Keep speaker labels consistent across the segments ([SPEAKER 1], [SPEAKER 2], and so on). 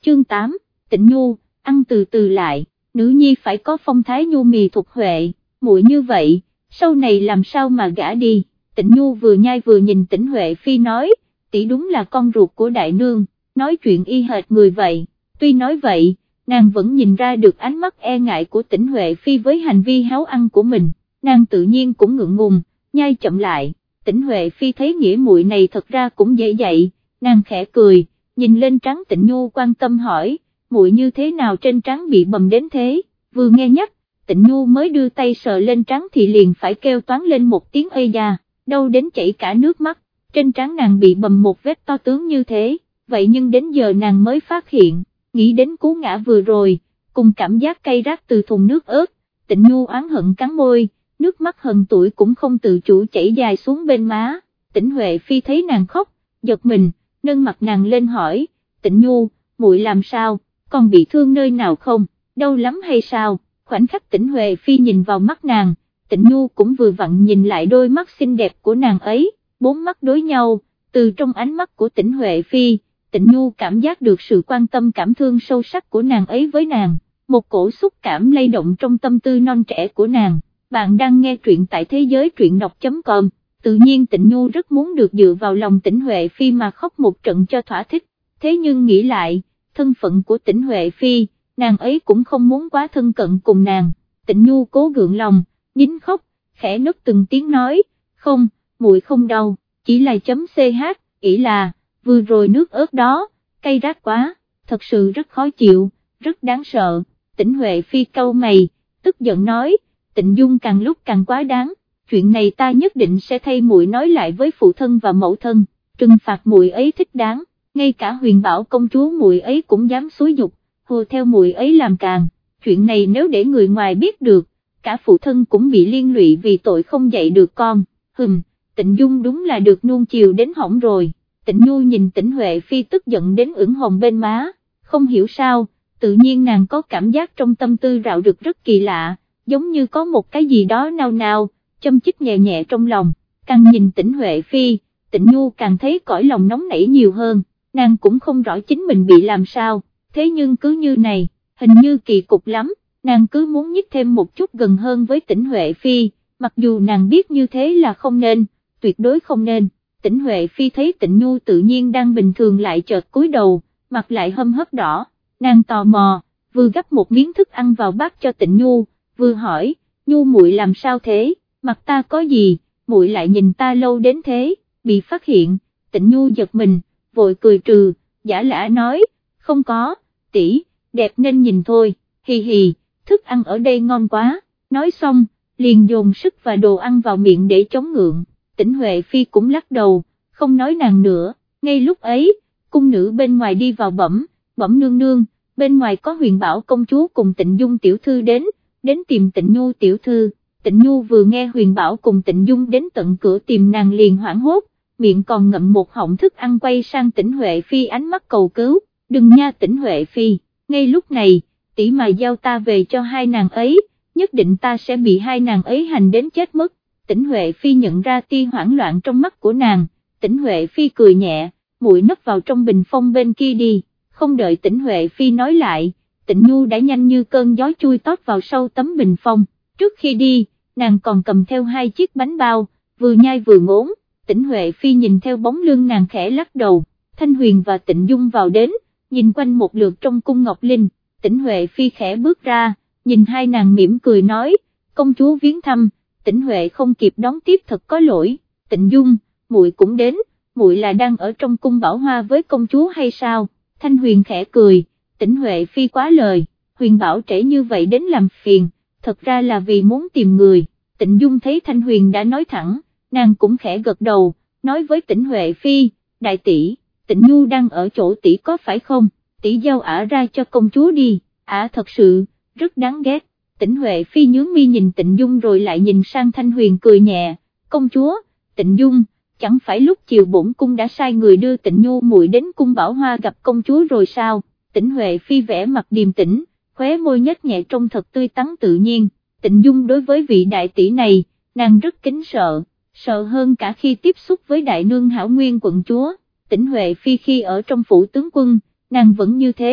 [SPEAKER 1] chương 8, Tịnh Nhu, ăn từ từ lại, nữ nhi phải có phong thái nhu mì thuộc huệ, muội như vậy, sau này làm sao mà gả đi. Tịnh Nhu vừa nhai vừa nhìn Tĩnh Huệ Phi nói, tỷ đúng là con ruột của đại nương, nói chuyện y hệt người vậy. Tuy nói vậy, nàng vẫn nhìn ra được ánh mắt e ngại của Tĩnh Huệ Phi với hành vi háo ăn của mình, nàng tự nhiên cũng ngượng ngùng, nhai chậm lại. Tĩnh Huệ Phi thấy nghĩa muội này thật ra cũng dễ dạy, nàng khẽ cười, nhìn lên trán Tịnh Nhu quan tâm hỏi, muội như thế nào trên trán bị bầm đến thế, vừa nghe nhắc, Tịnh Nhu mới đưa tay sờ lên trán thì liền phải kêu toán lên một tiếng ây da, đau đến chảy cả nước mắt, trên trán nàng bị bầm một vết to tướng như thế, vậy nhưng đến giờ nàng mới phát hiện, nghĩ đến cú ngã vừa rồi, cùng cảm giác cay rát từ thùng nước ớt, Tịnh Nhu oán hận cắn môi, nước mắt hờn tủi cũng không tự chủ chảy dài xuống bên má. Tĩnh Huệ Phi thấy nàng khóc, giật mình, nâng mặt nàng lên hỏi, Tịnh Nhu, muội làm sao, còn bị thương nơi nào không, đau lắm hay sao? Khoảnh khắc Tĩnh Huệ Phi nhìn vào mắt nàng, Tịnh Nhu cũng vừa vặn nhìn lại đôi mắt xinh đẹp của nàng ấy, bốn mắt đối nhau, từ trong ánh mắt của Tĩnh Huệ Phi, Tịnh Nhu cảm giác được sự quan tâm cảm thương sâu sắc của nàng ấy với nàng, một cổ xúc cảm lay động trong tâm tư non trẻ của nàng. Bạn đang nghe truyện tại thế giới truyện đọc.com, tự nhiên Tịnh Nhu rất muốn được dựa vào lòng Tĩnh Huệ Phi mà khóc một trận cho thỏa thích, thế nhưng nghĩ lại, thân phận của Tĩnh Huệ Phi, nàng ấy cũng không muốn quá thân cận cùng nàng. Tịnh Nhu cố gượng lòng, nín khóc, khẽ nức từng tiếng nói, không, muội không đau, chỉ là ch, ỷ là, vừa rồi nước ớt đó, cay rát quá, thật sự rất khó chịu, rất đáng sợ. Tĩnh Huệ Phi cau mày, tức giận nói, Tịnh Dung càng lúc càng quá đáng, chuyện này ta nhất định sẽ thay muội nói lại với phụ thân và mẫu thân, trừng phạt muội ấy thích đáng, ngay cả Huyền Bảo công chúa muội ấy cũng dám xúi dục, hùa theo muội ấy làm càng, chuyện này nếu để người ngoài biết được, cả phụ thân cũng bị liên lụy vì tội không dạy được con, Tịnh Dung đúng là được nuông chiều đến hỏng rồi. Tịnh Nhu nhìn Tĩnh Huệ Phi tức giận đến ửng hồng bên má, không hiểu sao, tự nhiên nàng có cảm giác trong tâm tư rạo rực rất kỳ lạ, giống như có một cái gì đó nao nao, châm chích nhẹ nhẹ trong lòng, càng nhìn Tĩnh Huệ Phi, Tịnh Nhu càng thấy cõi lòng nóng nảy nhiều hơn, nàng cũng không rõ chính mình bị làm sao, thế nhưng cứ như này, hình như kỳ cục lắm, nàng cứ muốn nhích thêm một chút gần hơn với Tĩnh Huệ Phi, mặc dù nàng biết như thế là không nên, tuyệt đối không nên. Tĩnh Huệ Phi thấy Tịnh Nhu tự nhiên đang bình thường lại chợt cúi đầu, mặt lại hâm hấp đỏ, nàng tò mò, vừa gắp một miếng thức ăn vào bát cho Tịnh Nhu, vừa hỏi, Nhu muội làm sao thế, mặt ta có gì, muội lại nhìn ta lâu đến thế, bị phát hiện, Tịnh Nhu giật mình, vội cười trừ, giả lả nói, không có, tỷ, đẹp nên nhìn thôi, hì hì, thức ăn ở đây ngon quá, nói xong, liền dồn sức và đồ ăn vào miệng để chống ngượng. Tĩnh Huệ Phi cũng lắc đầu, không nói nàng nữa, ngay lúc ấy, cung nữ bên ngoài đi vào bẩm nương nương, bên ngoài có Huyền Bảo công chúa cùng Tịnh Dung tiểu thư đến tìm Tịnh Nhu tiểu thư. Tịnh Nhu vừa nghe Huyền Bảo cùng Tịnh Dung đến tận cửa tìm nàng liền hoảng hốt, miệng còn ngậm một họng thức ăn quay sang Tĩnh Huệ Phi ánh mắt cầu cứu, đừng nha Tĩnh Huệ Phi, ngay lúc này, tỷ mà giao ta về cho hai nàng ấy, nhất định ta sẽ bị hai nàng ấy hành đến chết mất. Tĩnh Huệ Phi nhận ra tia hoảng loạn trong mắt của nàng, Tĩnh Huệ Phi cười nhẹ, muội nấp vào trong bình phong bên kia đi, không đợi Tĩnh Huệ Phi nói lại, Tịnh Nhu đã nhanh như cơn gió chui tót vào sau tấm bình phong, trước khi đi, nàng còn cầm theo hai chiếc bánh bao, vừa nhai vừa ngốn, Tĩnh Huệ Phi nhìn theo bóng lưng nàng khẽ lắc đầu, Thanh Huyền và Tịnh Dung vào đến, nhìn quanh một lượt trong cung Ngọc Linh, Tĩnh Huệ Phi khẽ bước ra, nhìn hai nàng mỉm cười nói, công chúa viếng thăm. Tĩnh Huệ không kịp đón tiếp thật có lỗi, Tịnh Dung, muội cũng đến, muội là đang ở trong cung Bảo Hoa với công chúa hay sao? Thanh Huyền khẽ cười, Tĩnh Huệ Phi quá lời, Huyền Bảo trễ như vậy đến làm phiền, thật ra là vì muốn tìm người. Tịnh Dung thấy Thanh Huyền đã nói thẳng, nàng cũng khẽ gật đầu, nói với Tĩnh Huệ Phi, đại tỷ, Tịnh Nhu đang ở chỗ tỷ có phải không? Tỷ giao ả ra cho công chúa đi, ả thật sự rất đáng ghét. Tĩnh Huệ Phi nhướng mi nhìn Tịnh Dung rồi lại nhìn sang Thanh Huyền cười nhẹ, công chúa, Tịnh Dung, chẳng phải lúc chiều bổn cung đã sai người đưa Tịnh Nhu muội đến cung Bảo Hoa gặp công chúa rồi sao? Tĩnh Huệ Phi vẽ mặt điềm tĩnh, khóe môi nhếch nhẹ trông thật tươi tắn tự nhiên. Tịnh Dung đối với vị đại tỷ này, nàng rất kính sợ hơn cả khi tiếp xúc với đại nương Hảo Nguyên quận chúa. Tĩnh Huệ Phi khi ở trong phủ tướng quân, nàng vẫn như thế,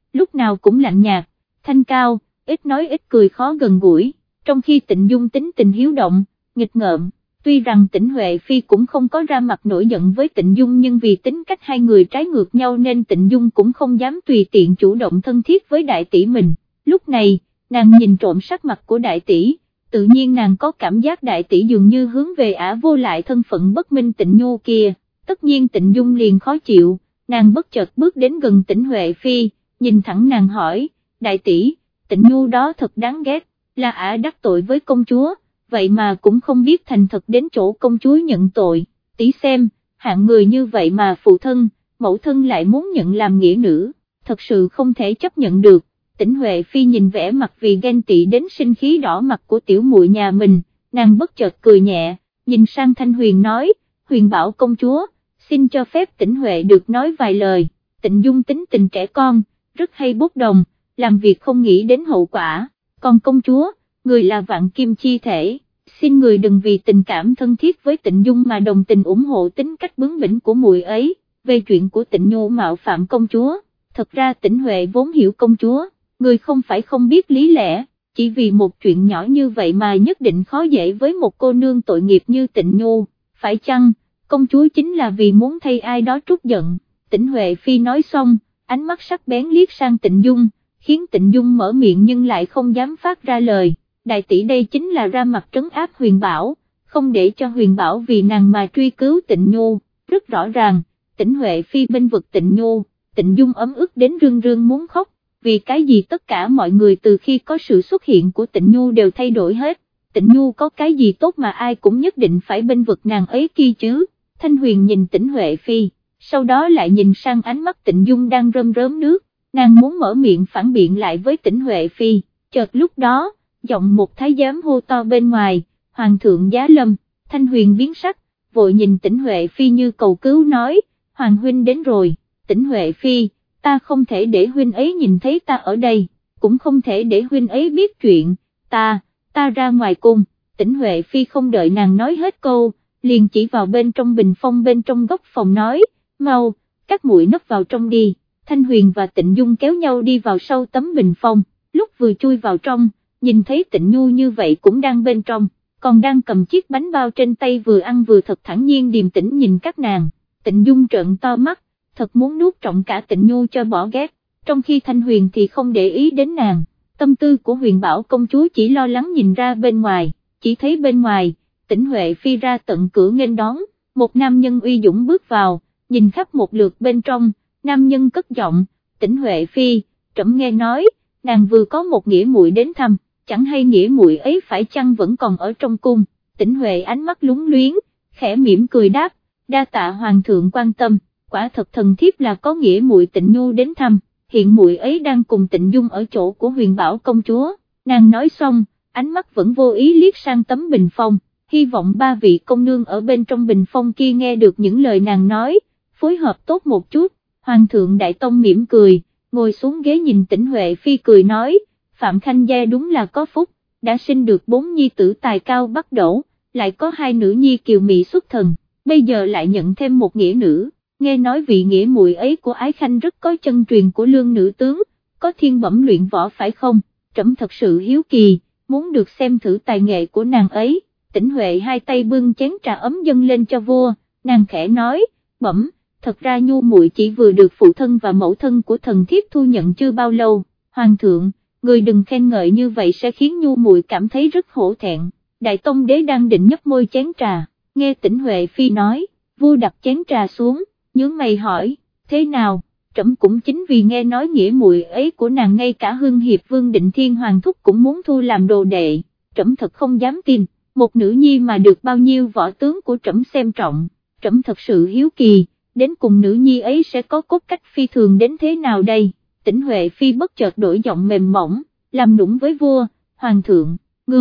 [SPEAKER 1] lúc nào cũng lạnh nhạt, thanh cao, ít nói ít cười khó gần gũi, trong khi Tịnh Dung tính tình hiếu động, nghịch ngợm. Tuy rằng Tĩnh Huệ Phi cũng không có ra mặt nổi giận với Tịnh Dung nhưng vì tính cách hai người trái ngược nhau nên Tịnh Dung cũng không dám tùy tiện chủ động thân thiết với đại tỷ mình. Lúc này, nàng nhìn trộm sắc mặt của đại tỷ, tự nhiên nàng có cảm giác đại tỷ dường như hướng về ả vô lại thân phận bất minh Tịnh Nhu kia, tất nhiên Tịnh Dung liền khó chịu, nàng bất chợt bước đến gần Tĩnh Huệ Phi, nhìn thẳng nàng hỏi, đại tỷ, Tịnh Nhu đó thật đáng ghét, là ả đắc tội với công chúa, vậy mà cũng không biết thành thật đến chỗ công chúa nhận tội, tỷ xem, hạng người như vậy mà phụ thân, mẫu thân lại muốn nhận làm nghĩa nữ, thật sự không thể chấp nhận được. Tĩnh Huệ Phi nhìn vẻ mặt vì ghen tị đến sinh khí đỏ mặt của tiểu muội nhà mình, nàng bất chợt cười nhẹ, nhìn sang Thanh Huyền nói, Huyền bảo công chúa, xin cho phép Tĩnh Huệ được nói vài lời. Tịnh Dung tính tình trẻ con, rất hay bốc đồng, làm việc không nghĩ đến hậu quả, còn công chúa, người là vạn kim chi thể, xin người đừng vì tình cảm thân thiết với Tịnh Dung mà đồng tình ủng hộ tính cách bướng bỉnh của muội ấy. Về chuyện của Tịnh Nhu mạo phạm công chúa, thật ra Tĩnh Huệ vốn hiểu công chúa, người không phải không biết lý lẽ, chỉ vì một chuyện nhỏ như vậy mà nhất định khó dễ với một cô nương tội nghiệp như Tịnh Nhu, phải chăng, công chúa chính là vì muốn thay ai đó trút giận. Tĩnh Huệ Phi nói xong, ánh mắt sắc bén liếc sang Tịnh Dung, khiến Tịnh Dung mở miệng nhưng lại không dám phát ra lời. Đại tỷ đây chính là ra mặt trấn áp Huyền Bảo, không để cho Huyền Bảo vì nàng mà truy cứu Tịnh Nhu, rất rõ ràng, Tĩnh Huệ Phi bên vực Tịnh Nhu, Tịnh Dung ấm ức đến rưng rưng muốn khóc, vì cái gì tất cả mọi người từ khi có sự xuất hiện của Tịnh Nhu đều thay đổi hết, Tịnh Nhu có cái gì tốt mà ai cũng nhất định phải bên vực nàng ấy kia chứ. Thanh Huyền nhìn Tĩnh Huệ Phi, sau đó lại nhìn sang ánh mắt Tịnh Dung đang rơm rớm nước, nàng muốn mở miệng phản biện lại với Tĩnh Huệ Phi, chợt lúc đó, giọng một thái giám hô to bên ngoài, Hoàng thượng giá lâm. Thanh Huyền biến sắc, vội nhìn Tĩnh Huệ Phi như cầu cứu nói, Hoàng huynh đến rồi. Tĩnh Huệ Phi, ta không thể để huynh ấy nhìn thấy ta ở đây, cũng không thể để huynh ấy biết chuyện, ta ra ngoài cung. Tĩnh Huệ Phi không đợi nàng nói hết câu, liền chỉ vào bên trong bình phong bên trong góc phòng nói, mau, các muội nấp vào trong đi. Thanh Huyền và Tịnh Dung kéo nhau đi vào sau tấm bình phong, lúc vừa chui vào trong, nhìn thấy Tịnh Nhu như vậy cũng đang bên trong, còn đang cầm chiếc bánh bao trên tay vừa ăn vừa thật thản nhiên điềm tĩnh nhìn các nàng. Tịnh Dung trợn to mắt, thật muốn nuốt trọn cả Tịnh Nhu cho bỏ ghét, trong khi Thanh Huyền thì không để ý đến nàng. Tâm tư của Huyền Bảo công chúa chỉ lo lắng nhìn ra bên ngoài, chỉ thấy bên ngoài, Tĩnh Huệ Phi ra tận cửa nghênh đón, một nam nhân uy dũng bước vào, nhìn khắp một lượt bên trong, nam nhân cất giọng, Tĩnh Huệ Phi, trẫm nghe nói, nàng vừa có một nghĩa muội đến thăm, chẳng hay nghĩa muội ấy phải chăng vẫn còn ở trong cung. Tĩnh Huệ ánh mắt lúng luyến, khẽ mỉm cười đáp, đa tạ hoàng thượng quan tâm, quả thật thần thiếp là có nghĩa muội Tịnh Nhu đến thăm, hiện muội ấy đang cùng Tịnh Dung ở chỗ của Huyền Bảo công chúa. Nàng nói xong, ánh mắt vẫn vô ý liếc sang tấm bình phong, hy vọng ba vị công nương ở bên trong bình phong kia nghe được những lời nàng nói, phối hợp tốt một chút. Hoàng thượng Đại Tông mỉm cười, ngồi xuống ghế nhìn Tĩnh Huệ Phi cười nói, Phạm Khanh gia đúng là có phúc, đã sinh được 4 nhi tử tài cao bắc đỗ, lại có 2 nữ nhi kiều mị xuất thần, bây giờ lại nhận thêm một nghĩa nữ. Nghe nói vị nghĩa muội ấy của Ái Khanh rất có chân truyền của lương nữ tướng, có thiên bẩm luyện võ phải không? Trẫm thật sự hiếu kỳ, muốn được xem thử tài nghệ của nàng ấy. Tĩnh Huệ hai tay bưng chén trà ấm dâng lên cho vua, nàng khẽ nói, bẩm, thật ra Nhu muội chỉ vừa được phụ thân và mẫu thân của thần thiếp thu nhận chưa bao lâu. Hoàng thượng, người đừng khen ngợi như vậy sẽ khiến Nhu muội cảm thấy rất hổ thẹn. Đại Tông đế đang định nhấp môi chén trà, nghe Tĩnh Huệ Phi nói, vua đặt chén trà xuống, nhướng mày hỏi, thế nào? Trẫm cũng chính vì nghe nói nghĩa muội ấy của nàng ngay cả Hưng Hiệp Vương Định Thiên Hoàng thúc cũng muốn thu làm đồ đệ, trẫm thật không dám tin, một nữ nhi mà được bao nhiêu võ tướng của trẫm xem trọng, trẫm thật sự hiếu kỳ, đến cùng nữ nhi ấy sẽ có cốt cách phi thường đến thế nào đây? Tĩnh Huệ Phi bất chợt đổi giọng mềm mỏng, làm nũng với vua, Hoàng thượng,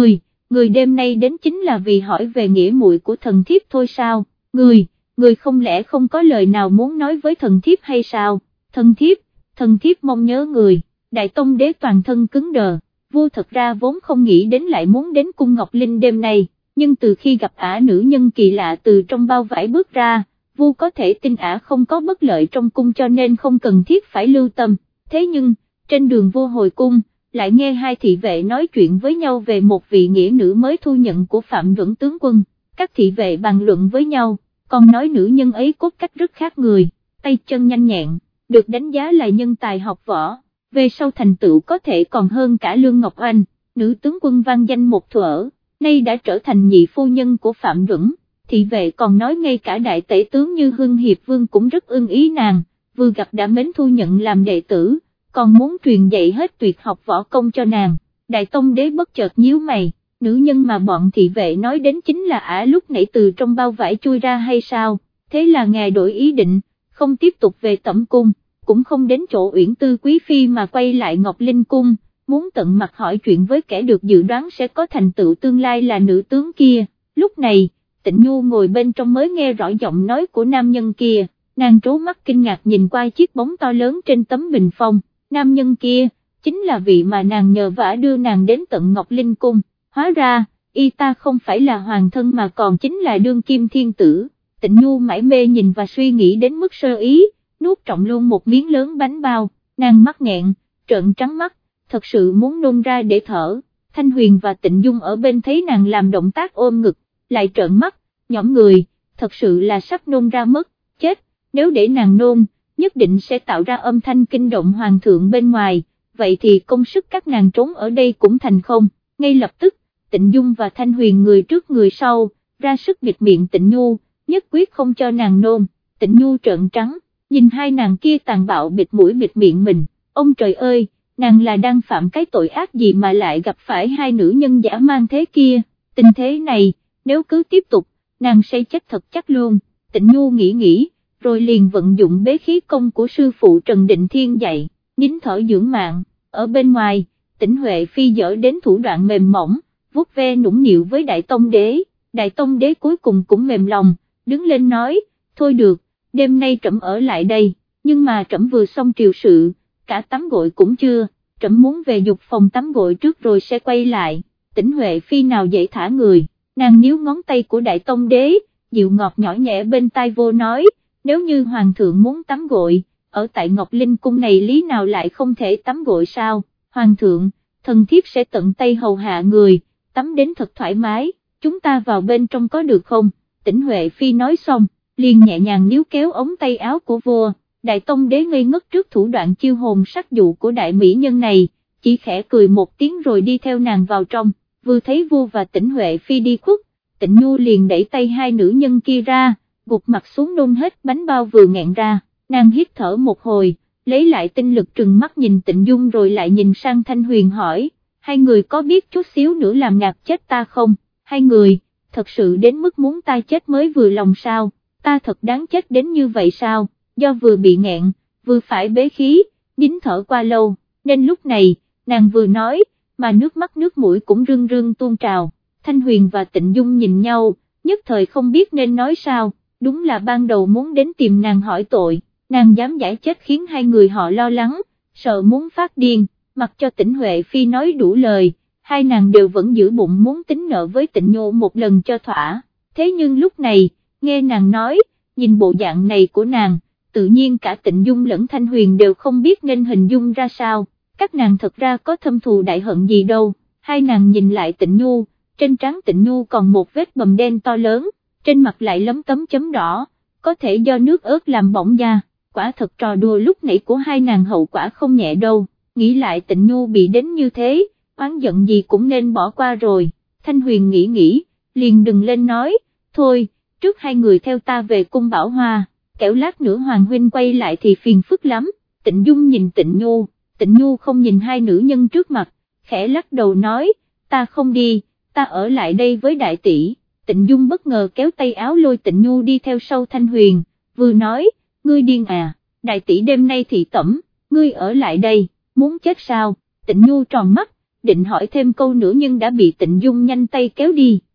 [SPEAKER 1] người đêm nay đến chính là vì hỏi về nghĩa muội của thần thiếp thôi sao? Người không lẽ không có lời nào muốn nói với thần thiếp hay sao? Thần thiếp mong nhớ người. Đại Tông đế toàn thân cứng đờ, vua thật ra vốn không nghĩ đến lại muốn đến cung Ngọc Linh đêm nay, nhưng từ khi gặp ả nữ nhân kỳ lạ từ trong bao vải bước ra, vua có thể tin ả không có bất lợi trong cung cho nên không cần thiết phải lưu tâm, thế nhưng, trên đường vô hồi cung, lại nghe hai thị vệ nói chuyện với nhau về một vị nghĩa nữ mới thu nhận của Phạm Duẩn tướng quân, các thị vệ bàn luận với nhau, còn nói nữ nhân ấy cốt cách rất khác người, tay chân nhanh nhẹn, được đánh giá là nhân tài học võ, về sau thành tựu có thể còn hơn cả Lương Ngọc Anh, nữ tướng quân vang danh một thuở, nay đã trở thành nhị phu nhân của Phạm Duẩn. Thị vệ còn nói ngay cả đại tể tướng như Hưng Hiệp Vương cũng rất ưng ý nàng, vừa gặp đã mến thu nhận làm đệ tử, còn muốn truyền dạy hết tuyệt học võ công cho nàng. Đại Tông đế bất chợt nhíu mày, nữ nhân mà bọn thị vệ nói đến chính là ả lúc nãy từ trong bao vải chui ra hay sao? Thế là ngài đổi ý định, không tiếp tục về Tẩm cung, cũng không đến chỗ Uyển Tư quý phi mà quay lại Ngọc Linh cung, muốn tận mặt hỏi chuyện với kẻ được dự đoán sẽ có thành tựu tương lai là nữ tướng kia. Lúc này, Tịnh Nhu ngồi bên trong mới nghe rõ giọng nói của nam nhân kia, nàng trố mắt kinh ngạc nhìn qua chiếc bóng to lớn trên tấm bình phong, nam nhân kia, chính là vị mà nàng nhờ vả đưa nàng đến tận Ngọc Linh cung, hóa ra, y ta không phải là hoàng thân mà còn chính là đương kim thiên tử. Tịnh Nhu mải mê nhìn và suy nghĩ đến mức sơ ý, nuốt trọn luôn một miếng lớn bánh bao, nàng mắc nghẹn, trợn trắng mắt, thật sự muốn nôn ra để thở. Thanh Huyền và Tịnh Dung ở bên thấy nàng làm động tác ôm ngực, lại trợn mắt, nhõm người, thật sự là sắp nôn ra mất, chết, nếu để nàng nôn, nhất định sẽ tạo ra âm thanh kinh động hoàng thượng bên ngoài, vậy thì công sức các nàng trốn ở đây cũng thành không. Ngay lập tức, Tịnh Dung và Thanh Huyền người trước người sau, ra sức bịt miệng Tịnh Nhu, nhất quyết không cho nàng nôn. Tịnh Nhu trợn trắng, nhìn hai nàng kia tàn bạo bịt mũi bịt miệng mình, ông trời ơi, nàng là đang phạm cái tội ác gì mà lại gặp phải hai nữ nhân dã man thế kia, tình thế này, nếu cứ tiếp tục, nàng sẽ chết thật chắc luôn. Tịnh Nhu nghĩ, rồi liền vận dụng bế khí công của sư phụ Trần Định Thiên dạy, nín thở dưỡng mạng. Ở bên ngoài, Tĩnh Huệ Phi dở đến thủ đoạn mềm mỏng, vuốt ve nũng nịu với Đại Tông đế. Đại Tông đế cuối cùng cũng mềm lòng, đứng lên nói, thôi được, đêm nay trẫm ở lại đây, nhưng mà trẫm vừa xong triều sự, cả tắm gội cũng chưa, trẫm muốn về dục phòng tắm gội trước rồi sẽ quay lại. Tĩnh Huệ Phi nào dễ thả người, nàng níu ngón tay của Đại Tông đế, dịu ngọt nhỏ nhẹ bên tai vô nói, nếu như hoàng thượng muốn tắm gội, ở tại Ngọc Linh cung này lý nào lại không thể tắm gội sao? Hoàng thượng, thần thiếp sẽ tận tay hầu hạ người, tắm đến thật thoải mái, chúng ta vào bên trong có được không? Tĩnh Huệ Phi nói xong, liền nhẹ nhàng níu kéo ống tay áo của vua. Đại Tông đế ngây ngất trước thủ đoạn chiêu hồn sắc dụ của đại mỹ nhân này, chỉ khẽ cười một tiếng rồi đi theo nàng vào trong. Vừa thấy vua và Tĩnh Huệ Phi đi khuất, Tịnh Nhu liền đẩy tay hai nữ nhân kia ra, gục mặt xuống nôn hết bánh bao vừa nghẹn ra. Nàng hít thở một hồi, lấy lại tinh lực trừng mắt nhìn Tịnh Dung rồi lại nhìn sang Thanh Huyền hỏi, hai người có biết chút xíu nữa làm ngạt chết ta không? Hai người, thật sự đến mức muốn ta chết mới vừa lòng sao? Ta thật đáng chết đến như vậy sao? Do vừa bị nghẹn, vừa phải bế khí, nín thở qua lâu, nên lúc này, nàng vừa nói, mà nước mắt nước mũi cũng rưng rưng tuôn trào. Thanh Huyền và Tịnh Dung nhìn nhau, nhất thời không biết nên nói sao, đúng là ban đầu muốn đến tìm nàng hỏi tội, nàng dám giải chết khiến hai người họ lo lắng, sợ muốn phát điên, mặc cho Tĩnh Huệ Phi nói đủ lời, hai nàng đều vẫn giữ bụng muốn tính nợ với Tịnh Nhu một lần cho thỏa. Thế nhưng lúc này, nghe nàng nói, nhìn bộ dạng này của nàng, tự nhiên cả Tịnh Dung lẫn Thanh Huyền đều không biết nên hình dung ra sao, các nàng thật ra có thâm thù đại hận gì đâu. Hai nàng nhìn lại Tịnh Nhu, trên trán Tịnh Nhu còn một vết bầm đen to lớn, trên mặt lại lấm tấm chấm đỏ, có thể do nước ớt làm bỏng da, quả thật trò đùa lúc nãy của hai nàng hậu quả không nhẹ đâu. Nghĩ lại Tịnh Nhu bị đến như thế, oán giận gì cũng nên bỏ qua rồi. Thanh Huyền nghĩ, liền đừng lên nói, thôi, trước hai người theo ta về cung Bảo Hoa, kẻo lát nữa Hoàng huynh quay lại thì phiền phức lắm. Tịnh Dung nhìn Tịnh Nhu không nhìn hai nữ nhân trước mặt, khẽ lắc đầu nói, ta không đi, ta ở lại đây với đại tỷ. Tịnh Dung bất ngờ kéo tay áo lôi Tịnh Nhu đi theo sau Thanh Huyền, vừa nói, ngươi điên à, đại tỷ đêm nay thị tẩm, ngươi ở lại đây, muốn chết sao? Tịnh Nhu tròn mắt, định hỏi thêm câu nữa nhưng đã bị Tịnh Dung nhanh tay kéo đi.